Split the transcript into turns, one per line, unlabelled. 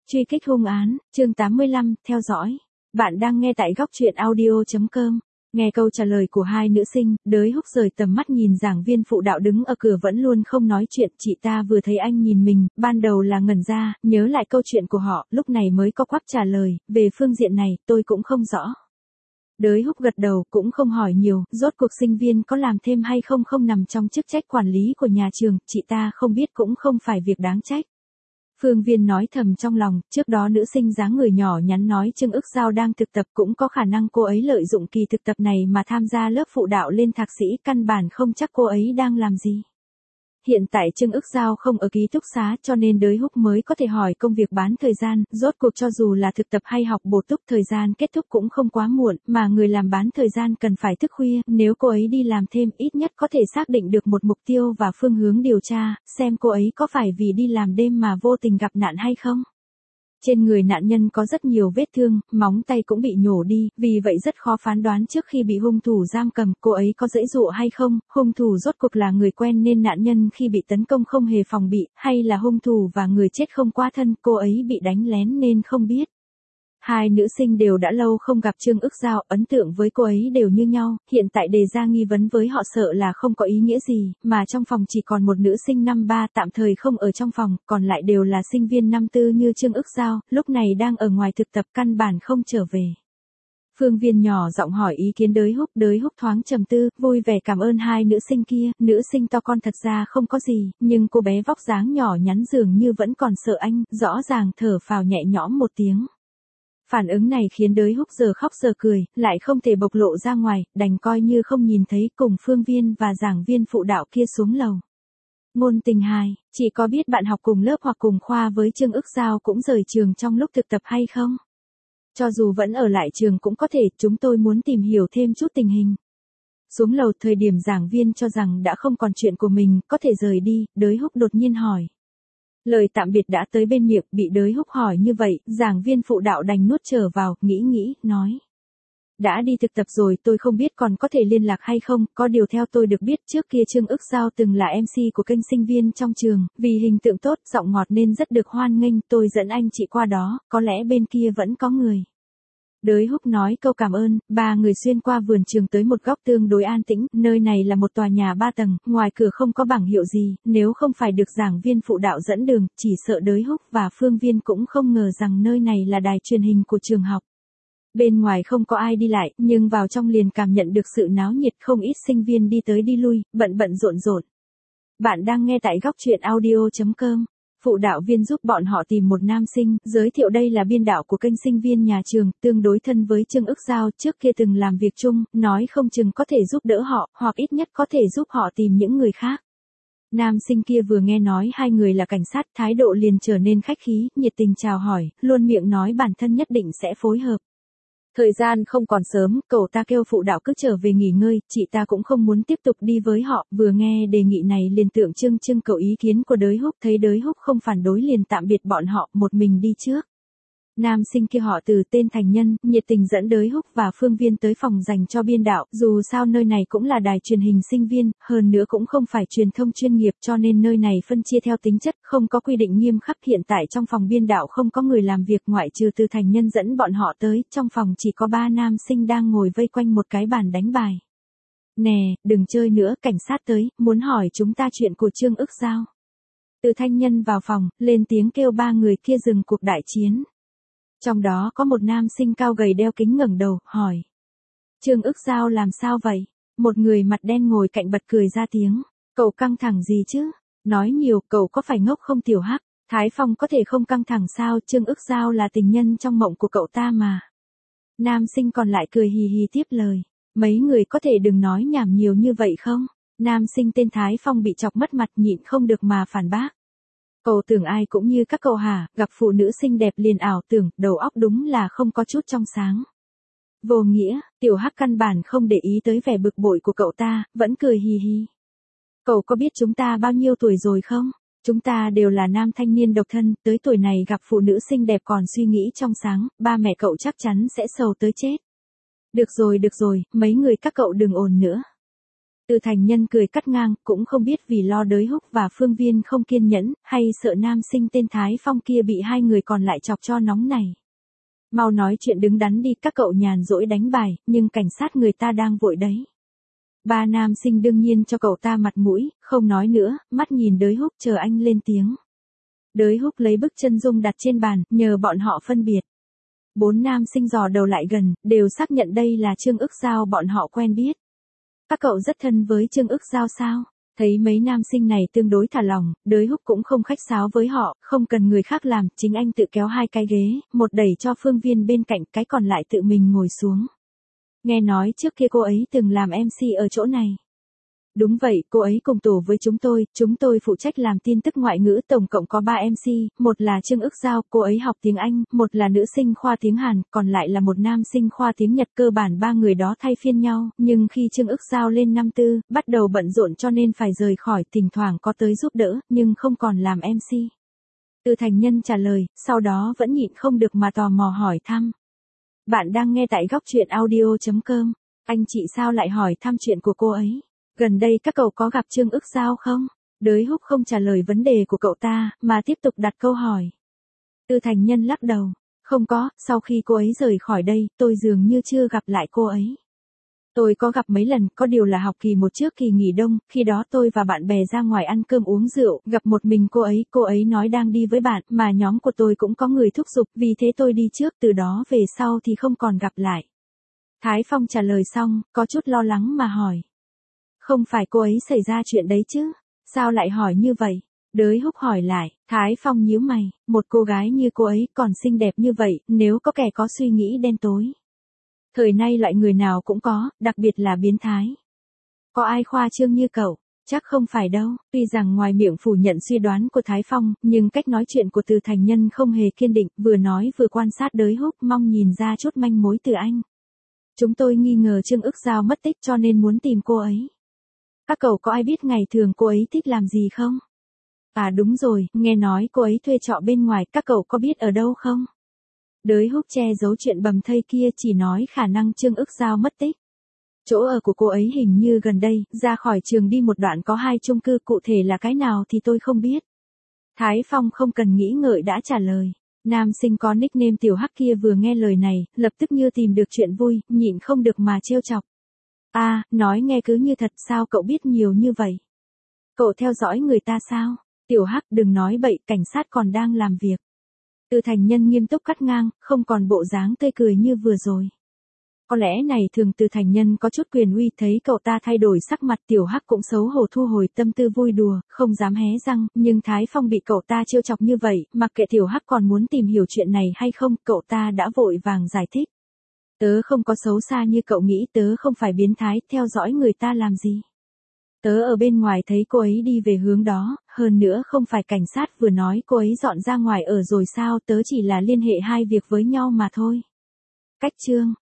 Truy kích hung án, chương 85, theo dõi. Bạn đang nghe tại góc truyện audio.com. Nghe câu trả lời của hai nữ sinh, Đới Húc rời tầm mắt nhìn giảng viên phụ đạo đứng ở cửa vẫn luôn không nói chuyện. Chị ta vừa thấy anh nhìn mình, ban đầu là ngẩn ra, nhớ lại câu chuyện của họ, lúc này mới có quắp trả lời, về phương diện này, tôi cũng không rõ. Đới Húc gật đầu, cũng không hỏi nhiều, rốt cuộc sinh viên có làm thêm hay không không nằm trong chức trách quản lý của nhà trường, chị ta không biết cũng không phải việc đáng trách. Phương Viên nói thầm trong lòng, trước đó nữ sinh dáng người nhỏ nhắn nói Trương Ức Giao đang thực tập, cũng có khả năng cô ấy lợi dụng kỳ thực tập này mà tham gia lớp phụ đạo lên thạc sĩ, căn bản không chắc cô ấy đang làm gì. Hiện tại Trương Ức Giao không ở ký túc xá cho nên Đới Húc mới có thể hỏi công việc bán thời gian, rốt cuộc cho dù là thực tập hay học bổ túc thời gian kết thúc cũng không quá muộn, mà người làm bán thời gian cần phải thức khuya, nếu cô ấy đi làm thêm ít nhất có thể xác định được một mục tiêu và phương hướng điều tra, xem cô ấy có phải vì đi làm đêm mà vô tình gặp nạn hay không. Trên người nạn nhân có rất nhiều vết thương, móng tay cũng bị nhổ đi, vì vậy rất khó phán đoán trước khi bị hung thủ giam cầm, cô ấy có giãy giụa hay không, hung thủ rốt cuộc là người quen nên nạn nhân khi bị tấn công không hề phòng bị, hay là hung thủ và người chết không qua thân, cô ấy bị đánh lén nên không biết. Hai nữ sinh đều đã lâu không gặp Trương Ức Giao, ấn tượng với cô ấy đều như nhau, hiện tại đề ra nghi vấn với họ sợ là không có ý nghĩa gì, mà trong phòng chỉ còn một nữ sinh năm 3 tạm thời không ở trong phòng, còn lại đều là sinh viên năm 4 như Trương Ức Giao, lúc này đang ở ngoài thực tập căn bản không trở về. Phương Viên nhỏ giọng hỏi ý kiến Đới Húc thoáng trầm tư, vui vẻ cảm ơn hai nữ sinh kia, nữ sinh to con thật ra không có gì, nhưng cô bé vóc dáng nhỏ nhắn dường như vẫn còn sợ anh, rõ ràng thở phào nhẹ nhõm một tiếng. Phản ứng này khiến Đới Húc giờ khóc giờ cười, lại không thể bộc lộ ra ngoài, đành coi như không nhìn thấy, cùng Phương Viên và giảng viên phụ đạo kia xuống lầu. Ngôn tình 2, chị có biết bạn học cùng lớp hoặc cùng khoa với Trương Ức Giao cũng rời trường trong lúc thực tập hay không? Cho dù vẫn ở lại trường cũng có thể, chúng tôi muốn tìm hiểu thêm chút tình hình. Xuống lầu thời điểm giảng viên cho rằng đã không còn chuyện của mình, có thể rời đi, Đới Húc đột nhiên hỏi. Lời tạm biệt đã tới bên miệng, bị Đới Húc hỏi như vậy, giảng viên phụ đạo đành nuốt trở vào, nghĩ, nói. Đã đi thực tập rồi, tôi không biết còn có thể liên lạc hay không, có điều theo tôi được biết trước kia Trương Ức Giao từng là MC của kênh sinh viên trong trường, vì hình tượng tốt, giọng ngọt nên rất được hoan nghênh, tôi dẫn anh chị qua đó, có lẽ bên kia vẫn có người. Đới Húc nói câu cảm ơn, ba người xuyên qua vườn trường tới một góc tương đối an tĩnh, nơi này là một tòa nhà 3 tầng, ngoài cửa không có bảng hiệu gì, nếu không phải được giảng viên phụ đạo dẫn đường, chỉ sợ Đới Húc và Phương Viên cũng không ngờ rằng nơi này là đài truyền hình của trường học. Bên ngoài không có ai đi lại, nhưng vào trong liền cảm nhận được sự náo nhiệt, không ít sinh viên đi tới đi lui, bận rộn. Bạn đang nghe tại góc truyện audio.com. Phụ đạo viên giúp bọn họ tìm một nam sinh, giới thiệu đây là biên đạo của kênh sinh viên nhà trường, tương đối thân với Trương Ức Giao, trước kia từng làm việc chung, nói không chừng có thể giúp đỡ họ, hoặc ít nhất có thể giúp họ tìm những người khác. Nam sinh kia vừa nghe nói hai người là cảnh sát, thái độ liền trở nên khách khí, nhiệt tình chào hỏi, luôn miệng nói bản thân nhất định sẽ phối hợp. Thời gian không còn sớm, cậu ta kêu phụ đạo cứ trở về nghỉ ngơi, chị ta cũng không muốn tiếp tục đi với họ, vừa nghe đề nghị này liền tượng trưng cậu ý kiến của Đới Húc, thấy Đới Húc không phản đối liền tạm biệt bọn họ, một mình đi trước. Nam sinh kia họ Từ, tên Thành Nhân, nhiệt tình dẫn Đới Húc và Phương Viên tới phòng dành cho biên đạo, dù sao nơi này cũng là đài truyền hình sinh viên, hơn nữa cũng không phải truyền thông chuyên nghiệp cho nên nơi này phân chia theo tính chất, không có quy định nghiêm khắc. Hiện tại trong phòng biên đạo không có người làm việc ngoại trừ Từ Thành Nhân dẫn bọn họ tới, trong phòng chỉ có 3 nam sinh đang ngồi vây quanh một cái bàn đánh bài. Nè, đừng chơi nữa, cảnh sát tới, muốn hỏi chúng ta chuyện của Trương Ức Giao. Từ Thành Nhân vào phòng, lên tiếng kêu 3 người kia dừng cuộc đại chiến. Trong đó có một nam sinh cao gầy đeo kính ngẩng đầu, hỏi. Trương Ức Giao làm sao vậy? Một người mặt đen ngồi cạnh bật cười ra tiếng. Cậu căng thẳng gì chứ? Nói nhiều, cậu có phải ngốc không Tiểu Hắc? Thái Phong có thể không căng thẳng sao? Trương Ức Giao là tình nhân trong mộng của cậu ta mà. Nam sinh còn lại cười hì hì tiếp lời. Mấy người có thể đừng nói nhảm nhiều như vậy không? Nam sinh tên Thái Phong bị chọc mất mặt nhịn không được mà phản bác. Cậu tưởng ai cũng như các cậu hả, gặp phụ nữ xinh đẹp liền ảo tưởng, đầu óc đúng là không có chút trong sáng. Vô nghĩa, Tiểu Hắc căn bản không để ý tới vẻ bực bội của cậu ta, vẫn cười hì hì. Cậu có biết chúng ta bao nhiêu tuổi rồi không? Chúng ta đều là nam thanh niên độc thân, tới tuổi này gặp phụ nữ xinh đẹp còn suy nghĩ trong sáng, ba mẹ cậu chắc chắn sẽ sầu tới chết. Được rồi, mấy người các cậu đừng ồn nữa. Từ Thành Nhân cười cắt ngang, cũng không biết vì lo Đới Húc và Phương Viên không kiên nhẫn, hay sợ nam sinh tên Thái Phong kia bị hai người còn lại chọc cho nóng này. Mau nói chuyện đứng đắn đi, các cậu nhàn rỗi đánh bài, nhưng cảnh sát người ta đang vội đấy. Ba nam sinh đương nhiên cho cậu ta mặt mũi, không nói nữa, mắt nhìn Đới Húc chờ anh lên tiếng. Đới Húc lấy bức chân dung đặt trên bàn, nhờ bọn họ phân biệt. Bốn nam sinh dò đầu lại gần, đều xác nhận đây là Trương Ức Giao bọn họ quen biết. Các cậu rất thân với Trương Ức Giao sao? Thấy mấy nam sinh này tương đối thả lỏng, Đới Húc cũng không khách sáo với họ, không cần người khác làm, chính anh tự kéo hai cái ghế, một đẩy cho Phương Viên bên cạnh, cái còn lại tự mình ngồi xuống. Nghe nói trước kia cô ấy từng làm MC ở chỗ này. Đúng vậy, cô ấy cùng tổ với chúng tôi phụ trách làm tin tức ngoại ngữ, tổng cộng có 3 MC, một là Trương Ức Giao, cô ấy học tiếng Anh, một là nữ sinh khoa tiếng Hàn, còn lại là một nam sinh khoa tiếng Nhật, cơ bản ba người đó thay phiên nhau, nhưng khi Trương Ức Giao lên năm tư, bắt đầu bận rộn cho nên phải rời khỏi, thỉnh thoảng có tới giúp đỡ, nhưng không còn làm MC. Từ Thành Nhân trả lời, sau đó vẫn nhịn không được mà tò mò hỏi thăm. Bạn đang nghe tại góc truyện audio.com, anh chị sao lại hỏi thăm chuyện của cô ấy? Gần đây các cậu có gặp Trương Ức Giao không? Đới Húc không trả lời vấn đề của cậu ta, mà tiếp tục đặt câu hỏi. Từ Thành Nhân lắc đầu. Không có, sau khi cô ấy rời khỏi đây, tôi dường như chưa gặp lại cô ấy. Tôi có gặp mấy lần, có điều là học kỳ 1 trước kỳ nghỉ đông, khi đó tôi và bạn bè ra ngoài ăn cơm uống rượu, gặp một mình cô ấy nói đang đi với bạn, mà nhóm của tôi cũng có người thúc giục, vì thế tôi đi trước, từ đó về sau thì không còn gặp lại. Thái Phong trả lời xong, có chút lo lắng mà hỏi. Không phải cô ấy xảy ra chuyện đấy chứ? Sao lại hỏi như vậy? Đới Húc hỏi lại, Thái Phong nhíu mày, một cô gái như cô ấy còn xinh đẹp như vậy, nếu có kẻ có suy nghĩ đen tối. Thời nay loại người nào cũng có, đặc biệt là biến thái. Có ai khoa trương như cậu? Chắc không phải đâu, tuy rằng ngoài miệng phủ nhận suy đoán của Thái Phong, nhưng cách nói chuyện của Từ Thành Nhân không hề kiên định, vừa nói vừa quan sát Đới Húc, mong nhìn ra chút manh mối từ anh. Chúng tôi nghi ngờ Trương Ức Giao mất tích cho nên muốn tìm cô ấy. Các cậu có ai biết ngày thường cô ấy thích làm gì không? À đúng rồi, nghe nói cô ấy thuê trọ bên ngoài, các cậu có biết ở đâu không? Đới Húc che giấu chuyện bầm thây kia, chỉ nói khả năng Trương Ức Giao mất tích. Chỗ ở của cô ấy hình như gần đây, ra khỏi trường đi một đoạn có 2 chung cư, cụ thể là cái nào thì tôi không biết. Thái Phong không cần nghĩ ngợi đã trả lời. Nam sinh có nickname Tiểu Hắc kia vừa nghe lời này, lập tức như tìm được chuyện vui, nhịn không được mà trêu chọc. À, nói nghe cứ như thật, sao cậu biết nhiều như vậy? Cậu theo dõi người ta sao? Tiểu Hắc đừng nói bậy, cảnh sát còn đang làm việc. Từ Thành Nhân nghiêm túc cắt ngang, không còn bộ dáng tươi cười như vừa rồi. Có lẽ này thường Từ Thành Nhân có chút quyền uy, thấy cậu ta thay đổi sắc mặt, Tiểu Hắc cũng xấu hổ thu hồi tâm tư vui đùa, không dám hé răng, nhưng Thái Phong bị cậu ta trêu chọc như vậy, mặc kệ Tiểu Hắc còn muốn tìm hiểu chuyện này hay không, cậu ta đã vội vàng giải thích. Tớ không có xấu xa như cậu nghĩ, tớ không phải biến thái, theo dõi người ta làm gì. Tớ ở bên ngoài thấy cô ấy đi về hướng đó, hơn nữa không phải cảnh sát vừa nói cô ấy dọn ra ngoài ở rồi sao, tớ chỉ là liên hệ hai việc với nhau mà thôi. Cách chương